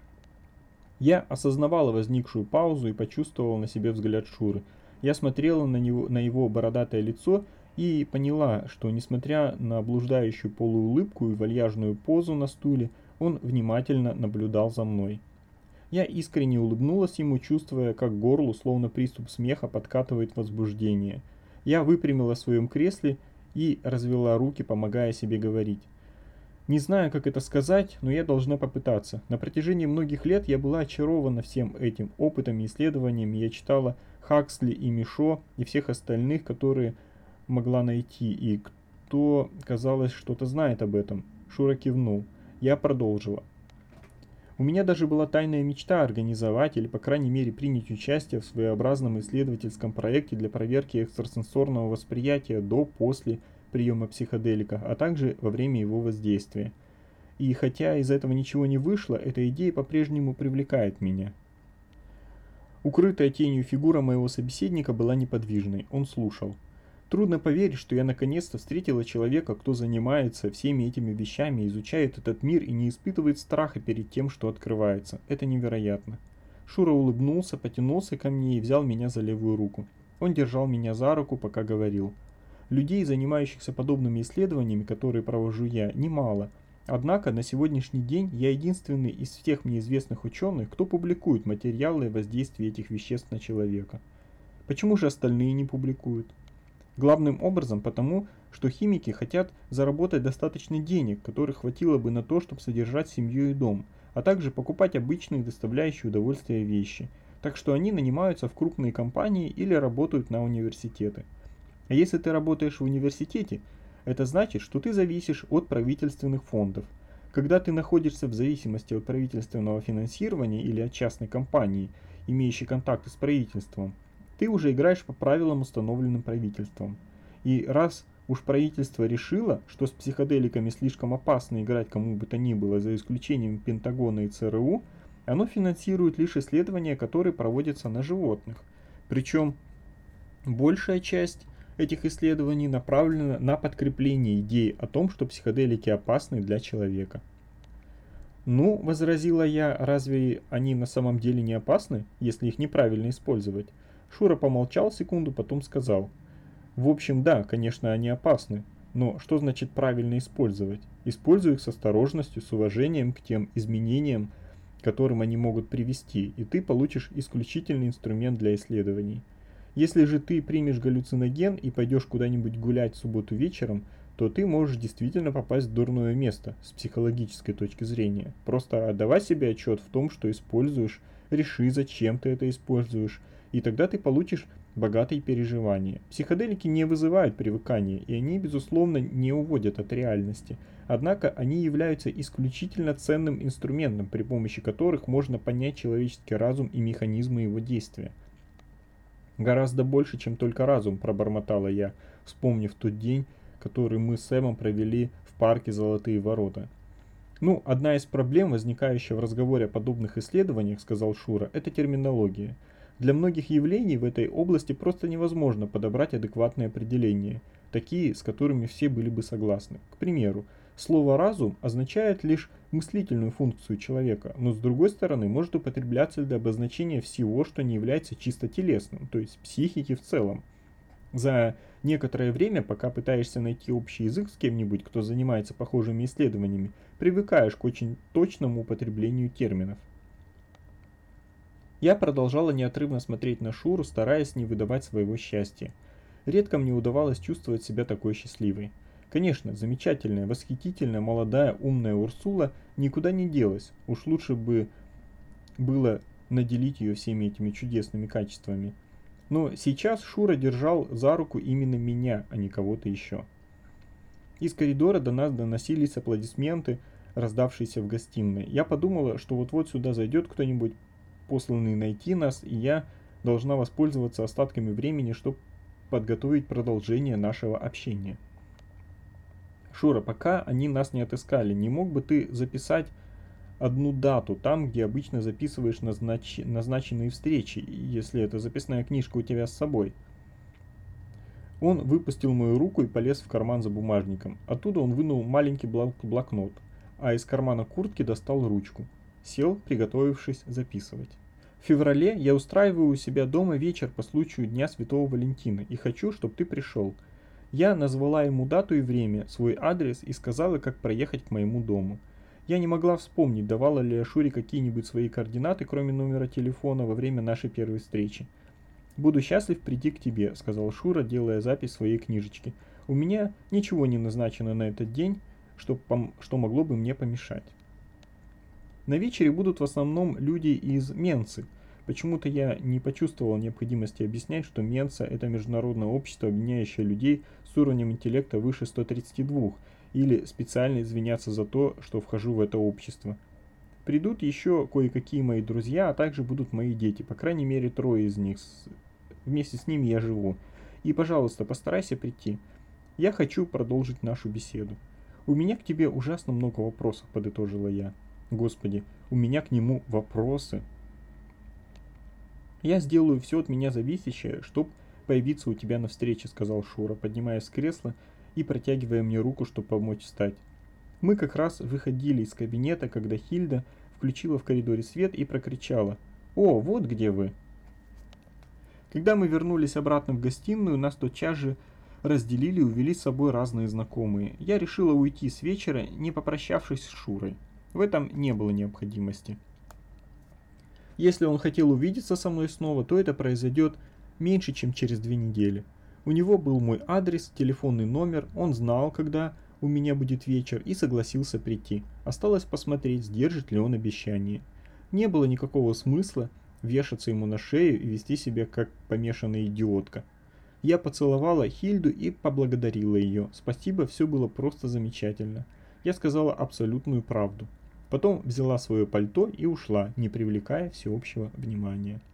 Я осознавала возникшую паузу и почувствовала на себе взгляд Шуры. Я смотрела на него, на его бородатое лицо и поняла, что, несмотря на блуждающую полуулыбку и вальяжную позу на стуле, он внимательно наблюдал за мной. Я искренне улыбнулась ему, чувствуя, как к горлу, словно приступ смеха, подкатывает возбуждение. Я выпрямила в своем кресле и развела руки, помогая себе говорить. Не знаю, как это сказать, но я должна попытаться. На протяжении многих лет я была очарована всем этим опытом и исследованиями. Я читала Хаксли и Мишо и всех остальных, которые могла найти, и кто, казалось, что-то знает об этом. Шура кивнул. Я продолжила. У меня даже была тайная мечта организовать или, по крайней мере, принять участие в своеобразном исследовательском проекте для проверки экстрасенсорного восприятия до-после приема психоделика, а также во время его воздействия. И хотя из этого ничего не вышло, эта идея по-прежнему привлекает меня. Укрытая тенью фигура моего собеседника была неподвижной, он слушал. Трудно поверить, что я наконец-то встретила человека, кто занимается всеми этими вещами, изучает этот мир и не испытывает страха перед тем, что открывается. Это невероятно. Шура улыбнулся, потянулся ко мне и взял меня за левую руку. Он держал меня за руку, пока говорил. Людей, занимающихся подобными исследованиями, которые провожу я, немало. Однако на сегодняшний день я единственный из всех мне известных ученых, кто публикует материалы о воздействии этих веществ на человека. Почему же остальные не публикуют? Главным образом потому, что химики хотят заработать достаточно денег, которых хватило бы на то, чтобы содержать семью и дом, а также покупать обычные доставляющие удовольствие вещи. Так что они нанимаются в крупные компании или работают на университеты. А если ты работаешь в университете, это значит, что ты зависишь от правительственных фондов. Когда ты находишься в зависимости от правительственного финансирования или от частной компании, имеющей контакты с правительством, ты уже играешь по правилам, установленным правительством. И раз уж правительство решило, что с психоделиками слишком опасно играть кому бы то ни было, за исключением Пентагона и ЦРУ, оно финансирует лишь исследования, которые проводятся на животных. Причем большая часть этих исследований направлена на подкрепление идеи о том, что психоделики опасны для человека. «Ну, — возразила я, — разве они на самом деле не опасны, если их неправильно использовать?» Шура помолчал секунду, потом сказал. В общем, да, конечно, они опасны, но что значит правильно использовать? Используй их с осторожностью, с уважением к тем изменениям, к которым они могут привести, и ты получишь исключительный инструмент для исследований. Если же ты примешь галлюциноген и пойдешь куда-нибудь гулять в субботу вечером, то ты можешь действительно попасть в дурное место с психологической точки зрения. Просто отдавай себе отчет в том, что используешь, реши, зачем ты это используешь, и тогда ты получишь богатые переживания. Психоделики не вызывают привыкания, и они, безусловно, не уводят от реальности. Однако они являются исключительно ценным инструментом, при помощи которых можно понять человеческий разум и механизмы его действия. «Гораздо больше, чем только разум», – пробормотала я, вспомнив тот день, который мы с Сэмом провели в парке «Золотые ворота». «Ну, одна из проблем, возникающая в разговоре о подобных исследованиях, — сказал Шура, — это терминология. Для многих явлений в этой области просто невозможно подобрать адекватные определения, такие, с которыми все были бы согласны. К примеру, слово «разум» означает лишь мыслительную функцию человека, но с другой стороны может употребляться для обозначения всего, что не является чисто телесным, то есть психики в целом. За некоторое время, пока пытаешься найти общий язык с кем-нибудь, кто занимается похожими исследованиями, привыкаешь к очень точному употреблению терминов. Я продолжала неотрывно смотреть на Шуру, стараясь не выдавать своего счастья. Редко мне удавалось чувствовать себя такой счастливой. Конечно, замечательная, восхитительная, молодая, умная Урсула никуда не делась. Уж лучше бы было наделить ее всеми этими чудесными качествами. Но сейчас Шура держал за руку именно меня, а не кого-то еще. Из коридора до нас доносились аплодисменты, раздавшиеся в гостиной. Я подумала, что вот-вот сюда зайдет кто-нибудь, посланный найти нас, и я должна воспользоваться остатками времени, чтобы подготовить продолжение нашего общения. Шура, пока они нас не отыскали, не мог бы ты записать одну дату там, где обычно записываешь назнач... назначенные встречи, если эта записная книжка у тебя с собой? Он выпустил мою руку и полез в карман за бумажником. Оттуда он вынул маленький блок блокнот, а из кармана куртки достал ручку. Сел, приготовившись записывать. В феврале я устраиваю у себя дома вечер по случаю Дня Святого Валентина и хочу, чтобы ты пришел. Я назвала ему дату и время, свой адрес и сказала, как проехать к моему дому. Я не могла вспомнить, давала ли я Шуре какие-нибудь свои координаты, кроме номера телефона, во время нашей первой встречи. «Буду счастлив прийти к тебе», — сказал Шура, делая запись в своей книжечке. «У меня ничего не назначено на этот день, что, пом- что могло бы мне помешать». На вечере будут в основном люди из Менсы. Почему-то я не почувствовал необходимости объяснять, что Менса — это международное общество, объединяющее людей с уровнем интеллекта выше ста тридцати двух, или специально извиняться за то, что вхожу в это общество. Придут еще кое-какие мои друзья, а также будут мои дети, по крайней мере трое из них. Вместе с ними я живу. И, пожалуйста, постарайся прийти. Я хочу продолжить нашу беседу. У меня к тебе ужасно много вопросов, подытожила я. Господи, у меня к нему вопросы. Я сделаю все от меня зависящее, чтобы появиться у тебя на встрече, сказал Шура, поднимаясь с кресла и протягивая мне руку, чтобы помочь встать. Мы как раз выходили из кабинета, когда Хильда включила в коридоре свет и прокричала: «О, вот где вы!». Когда мы вернулись обратно в гостиную, нас тотчас же разделили и увели с собой разные знакомые. Я решила уйти с вечера, не попрощавшись с Шурой. В этом не было необходимости. Если он хотел увидеться со мной снова, то это произойдет меньше, чем через две недели. У него был мой адрес, телефонный номер, он знал, когда у меня будет вечер, и согласился прийти. Осталось посмотреть, сдержит ли он обещание. Не было никакого смысла вешаться ему на шею и вести себя как помешанная идиотка. Я поцеловала Хильду и поблагодарила ее. Спасибо, все было просто замечательно. Я сказала абсолютную правду. Потом взяла свое пальто и ушла, не привлекая всеобщего внимания.